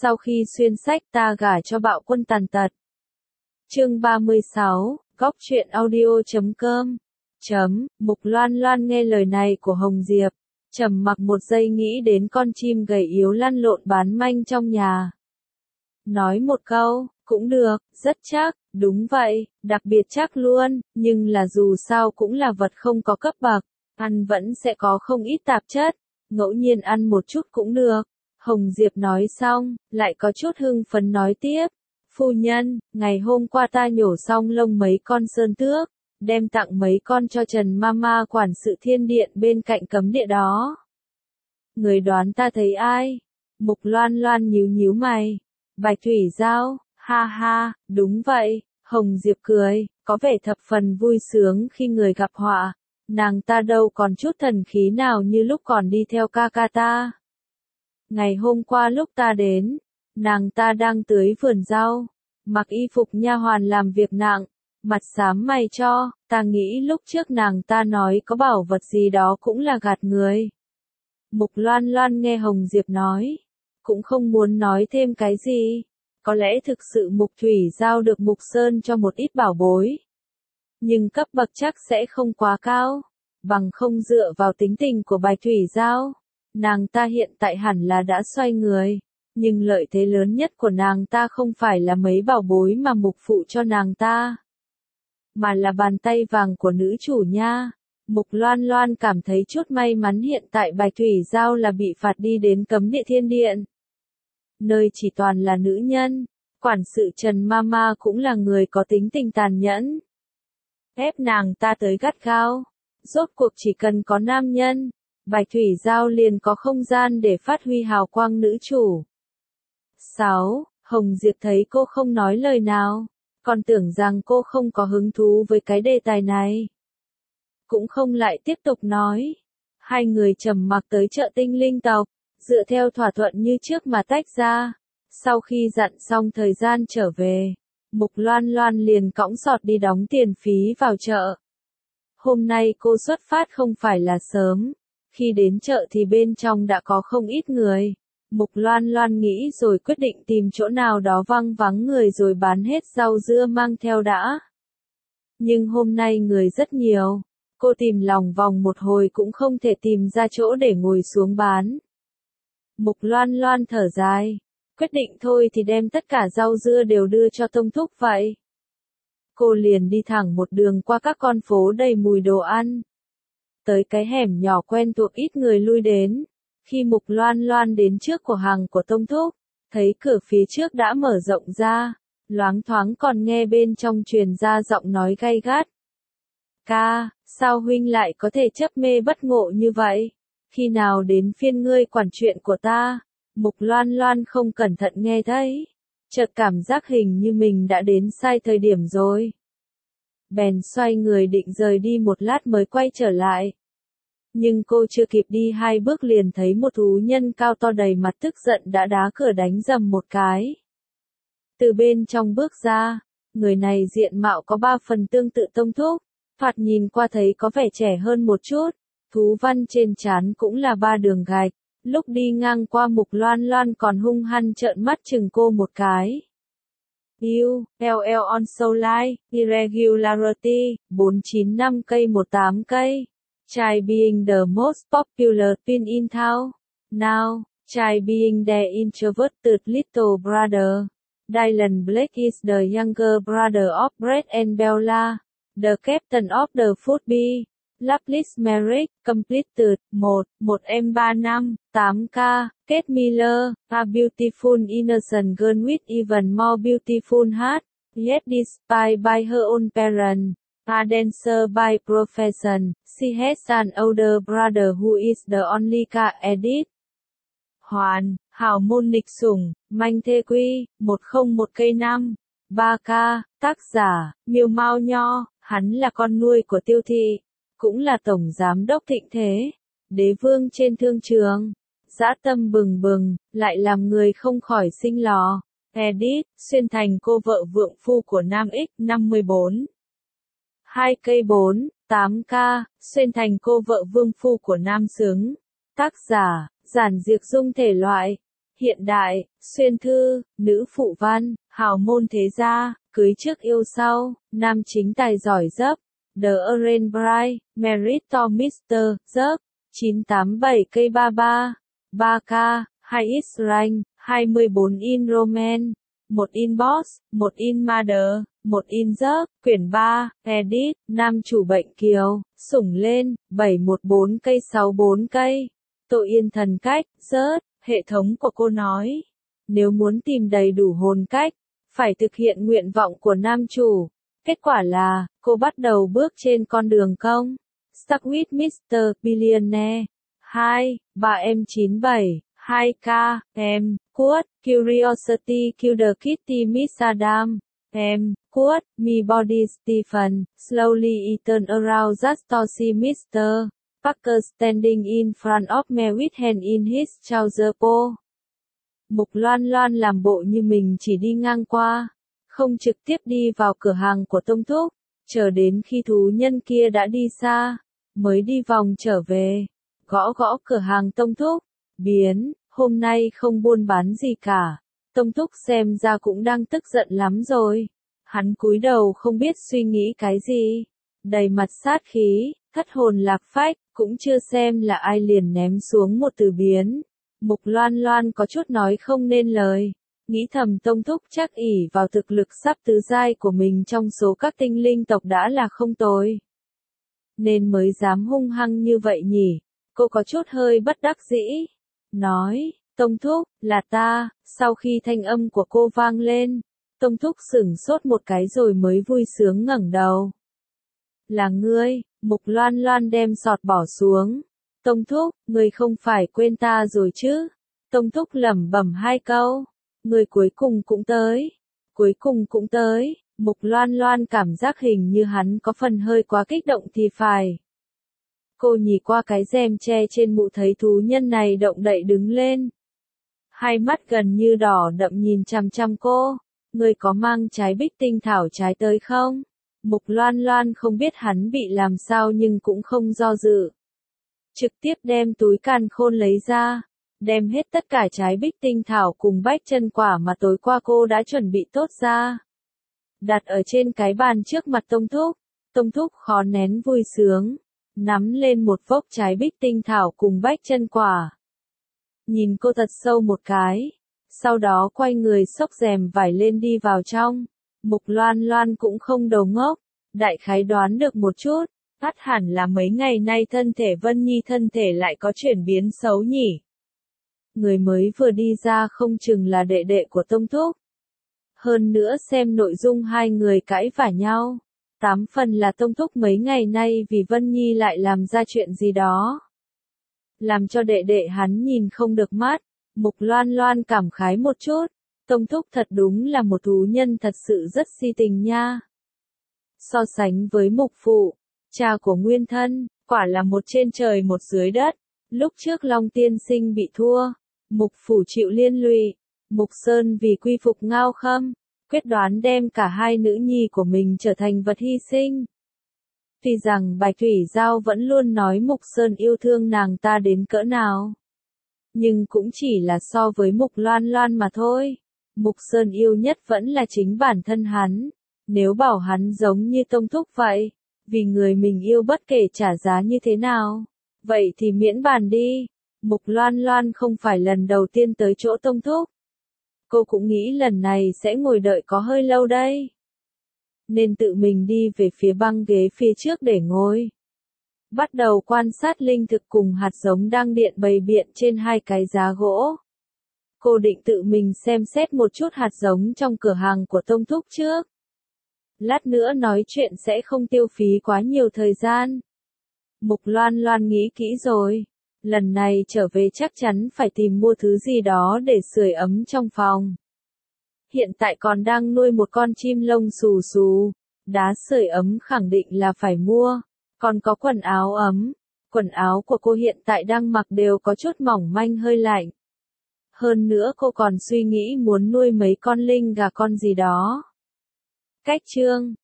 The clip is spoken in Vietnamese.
Sau khi xuyên sách ta gả cho bạo quân tàn tật. Chương 36, góc truyện audio.com. Mục Loan Loan nghe lời này của Hồng Diệp, trầm mặc một giây nghĩ đến con chim gầy yếu lăn lộn bán manh trong nhà. Nói một câu, cũng được, rất chắc, đúng vậy, đặc biệt chắc luôn, nhưng là dù sao cũng là vật không có cấp bậc, ăn vẫn sẽ có không ít tạp chất, ngẫu nhiên ăn một chút cũng được. Hồng Diệp nói xong, lại có chút hưng phấn nói tiếp. Phu nhân, ngày hôm qua ta nhổ xong lông mấy con sơn tước, đem tặng mấy con cho Trần Mama quản sự thiên điện bên cạnh cấm địa đó. Người đoán ta thấy ai? Mục Loan Loan nhíu nhíu mày. Bạch Thủy Giao, ha ha, đúng vậy. Hồng Diệp cười, có vẻ thập phần vui sướng khi người gặp họa. Nàng ta đâu còn chút thần khí nào như lúc còn đi theo ca ca ta. Ngày hôm qua lúc ta đến, nàng ta đang tưới vườn rau, mặc y phục nha hoàn làm việc nặng, mặt xám mày cho, ta nghĩ lúc trước nàng ta nói có bảo vật gì đó cũng là gạt người. Mục Loan Loan nghe Hồng Diệp nói, cũng không muốn nói thêm cái gì, có lẽ thực sự Mục Thủy giao được Mục Sơn cho một ít bảo bối. Nhưng cấp bậc chắc sẽ không quá cao, bằng không dựa vào tính tình của Bạch Thủy Giao. Nàng ta hiện tại hẳn là đã xoay người, nhưng lợi thế lớn nhất của nàng ta không phải là mấy bảo bối mà Mục phụ cho nàng ta, mà là bàn tay vàng của nữ chủ nha. Mục Loan Loan cảm thấy chút may mắn hiện tại Bạch Thủy Giao là bị phạt đi đến cấm địa thiên điện, nơi chỉ toàn là nữ nhân. Quản sự Trần Mama cũng là người có tính tình tàn nhẫn, ép nàng ta tới gắt gao. Rốt cuộc chỉ cần có nam nhân, Bạch Thủy Giao liền có không gian để phát huy hào quang nữ chủ. 6. Hồng Diệp thấy cô không nói lời nào, còn tưởng rằng cô không có hứng thú với cái đề tài này. Cũng không lại tiếp tục nói. Hai người trầm mặc tới chợ Tinh Linh tộc, dựa theo thỏa thuận như trước mà tách ra. Sau khi dặn xong thời gian trở về, Mục Loan Loan liền cõng sọt đi đóng tiền phí vào chợ. Hôm nay cô xuất phát không phải là sớm. Khi đến chợ thì bên trong đã có không ít người. Mục Loan Loan nghĩ rồi quyết định tìm chỗ nào đó vắng vắng người rồi bán hết rau dưa mang theo đã. Nhưng hôm nay người rất nhiều. Cô tìm lòng vòng một hồi cũng không thể tìm ra chỗ để ngồi xuống bán. Mục Loan Loan thở dài. Quyết định thôi thì đem tất cả rau dưa đều đưa cho Tông Thúc vậy. Cô liền đi thẳng một đường qua các con phố đầy mùi đồ ăn, tới cái hẻm nhỏ quen thuộc ít người lui đến. Khi Mục Loan Loan đến trước cửa hàng của Tông Thúc, thấy cửa phía trước đã mở rộng ra, loáng thoáng còn nghe bên trong truyền ra giọng nói gay gắt. Ca, sao huynh lại có thể chấp mê bất ngộ như vậy? Khi nào đến phiên ngươi quản chuyện của ta? Mục Loan Loan không cẩn thận nghe thấy, chợt cảm giác hình như mình đã đến sai thời điểm rồi. Bèn xoay người định rời đi một lát mới quay trở lại. Nhưng cô chưa kịp đi 2 bước liền thấy một thú nhân cao to đầy mặt tức giận đã đá cửa đánh rầm một cái. Từ bên trong bước ra, người này diện mạo có 3 phần tương tự Tông Thúc, thoạt nhìn qua thấy có vẻ trẻ hơn một chút, thú văn trên trán cũng là 3 đường gạch. Lúc đi ngang qua Mục Loan Loan còn hung hăng trợn mắt chừng cô một cái. LL on Soulline, Irregularity, 495 cây 18 cây. Try being the most popular pin in town. Now, try being the introverted little brother. Dylan Blake is the younger brother of Brett and Bella, the captain of the football. Loveless Marriage, completed, 1M35, 8K, Kate Miller, a beautiful innocent girl with even more beautiful heart, yet despised by her own parents. A dancer by profession, she has an older brother who is the only edit. Hoàn, hào môn nghịch sủng, manh thê quy, 101 cây 5, 3K, tác giả, Miêu Mao Nho, hắn là con nuôi của Tiêu Thị, cũng là tổng giám đốc Thịnh Thế, đế vương trên thương trường, dã tâm bừng bừng, lại làm người không khỏi sinh lò. Edit, xuyên thành cô vợ vượng phu của Nam X, 54. 2 cây 4, 8K, xuyên thành cô vợ vương phu của Nam Xứng. Tác giả, giản diệt dung thể loại. hiện đại, xuyên thư, nữ phụ văn, hào môn thế gia, cưới trước yêu sau, nam chính tài giỏi dấp, The Orange Bride, Merit to Mr. dấp, 987 cây 33, 3K, 2X rank, 24 in Roman, 1 in Boss, 1 in Mother, 1 in dấp, quyển 3, edit, nam chủ bệnh kiều, sủng lên, 714 cây 64 cây, tội yên thần cách, rớt, hệ thống của cô nói. Nếu muốn tìm đầy đủ hồn cách, phải thực hiện nguyện vọng của nam chủ. Kết quả là, cô bắt đầu bước trên con đường công. Stuck with Mr. Billionaire. 2, 3M97, 2K, M, Quote, Curiosity Killer Kitty Miss Adam, M, Quote, Me Body Stephen, Slowly Eaten Around Just to see Mr. Parker standing in front of me with hand in his trouser po. Mục Loan Loan làm bộ như mình chỉ đi ngang qua, không trực tiếp đi vào cửa hàng của Tông Thúc, chờ đến khi thú nhân kia đã đi xa, mới đi vòng trở về, gõ gõ cửa hàng Tông Thúc, biến, hôm nay không buôn bán gì cả. Tông Thúc xem ra cũng đang tức giận lắm rồi. Hắn cúi đầu không biết suy nghĩ cái gì, đầy mặt sát khí, thất hồn lạc phách, cũng chưa xem là ai liền ném xuống một từ biến. Mục Loan Loan có chút nói không nên lời, nghĩ thầm Tông Thúc chắc ỷ vào thực lực sắp tứ giai của mình trong số các tinh linh tộc đã là không tồi, nên mới dám hung hăng như vậy nhỉ. Cô có chút hơi bất đắc dĩ, nói, Tông Thúc, là ta. Sau khi thanh âm của cô vang lên, Tông Thúc sửng sốt một cái rồi mới vui sướng ngẩng đầu. Là ngươi. Mục Loan Loan đem sọt bỏ xuống. Tông Thúc, ngươi không phải quên ta rồi chứ? Tông Thúc lẩm bẩm hai câu. Ngươi cuối cùng cũng tới. Cuối cùng cũng tới. Mục Loan Loan cảm giác hình như hắn có phần hơi quá kích động thì phải. Cô nhìn qua cái rèm che trên mũ thấy thú nhân này động đậy đứng lên. Hai mắt gần như đỏ đậm nhìn chằm chằm cô. Ngươi có mang trái bích tinh thảo trái tới không? Mục Loan Loan không biết hắn bị làm sao nhưng cũng không do dự. Trực tiếp đem túi càn khôn lấy ra, đem hết tất cả trái bích tinh thảo cùng bách chân quả mà tối qua cô đã chuẩn bị tốt ra. Đặt ở trên cái bàn trước mặt Tông Thúc. Tông Thúc khó nén vui sướng, nắm lên một vốc trái bích tinh thảo cùng bách chân quả. Nhìn cô thật sâu một cái, sau đó quay người xốc rèm vải lên đi vào trong. Mục Loan Loan cũng không đầu ngốc, đại khái đoán được một chút, ắt hẳn là mấy ngày nay thân thể Vân Nhi thân thể lại có chuyển biến xấu nhỉ. Người mới vừa đi ra không chừng là đệ đệ của Tông Thúc. Hơn nữa xem nội dung hai người cãi vả nhau, 8 phần là Tông Thúc mấy ngày nay vì Vân Nhi lại làm ra chuyện gì đó, làm cho đệ đệ hắn nhìn không được mắt. Mục Loan Loan cảm khái một chút. Tông Thúc thật đúng là một thú nhân thật sự rất si tình nha. So sánh với Mục Phụ, cha của Nguyên Thân, quả là một trên trời một dưới đất. Lúc trước Long Tiên Sinh bị thua, Mục Phủ chịu liên lụy, Mục Sơn vì quy phục Ngao Khâm, quyết đoán đem cả hai nữ nhi của mình trở thành vật hy sinh. Tuy rằng Bạch Thủy Giao vẫn luôn nói Mục Sơn yêu thương nàng ta đến cỡ nào, nhưng cũng chỉ là so với Mục Loan Loan mà thôi. Mục Sơn yêu nhất vẫn là chính bản thân hắn. Nếu bảo hắn giống như Tông Thúc vậy, vì người mình yêu bất kể trả giá như thế nào, vậy thì miễn bàn đi. Mục Loan Loan không phải lần đầu tiên tới chỗ Tông Thúc. Cô cũng nghĩ lần này sẽ ngồi đợi có hơi lâu đây, nên tự mình đi về phía băng ghế phía trước để ngồi. Bắt đầu quan sát linh thực cùng hạt giống đang điện bày biện trên hai cái giá gỗ. Cô định tự mình xem xét một chút hạt giống trong cửa hàng của Tông Thúc trước. Lát nữa nói chuyện sẽ không tiêu phí quá nhiều thời gian. Mục Loan Loan nghĩ kỹ rồi. Lần này trở về chắc chắn phải tìm mua thứ gì đó để sưởi ấm trong phòng. Hiện tại còn đang nuôi một con chim lông xù xù. Đá sưởi ấm khẳng định là phải mua. Còn có quần áo ấm. Quần áo của cô hiện tại đang mặc đều có chút mỏng manh hơi lạnh. Hơn nữa cô còn suy nghĩ muốn nuôi mấy con linh gà con gì đó. Cách chương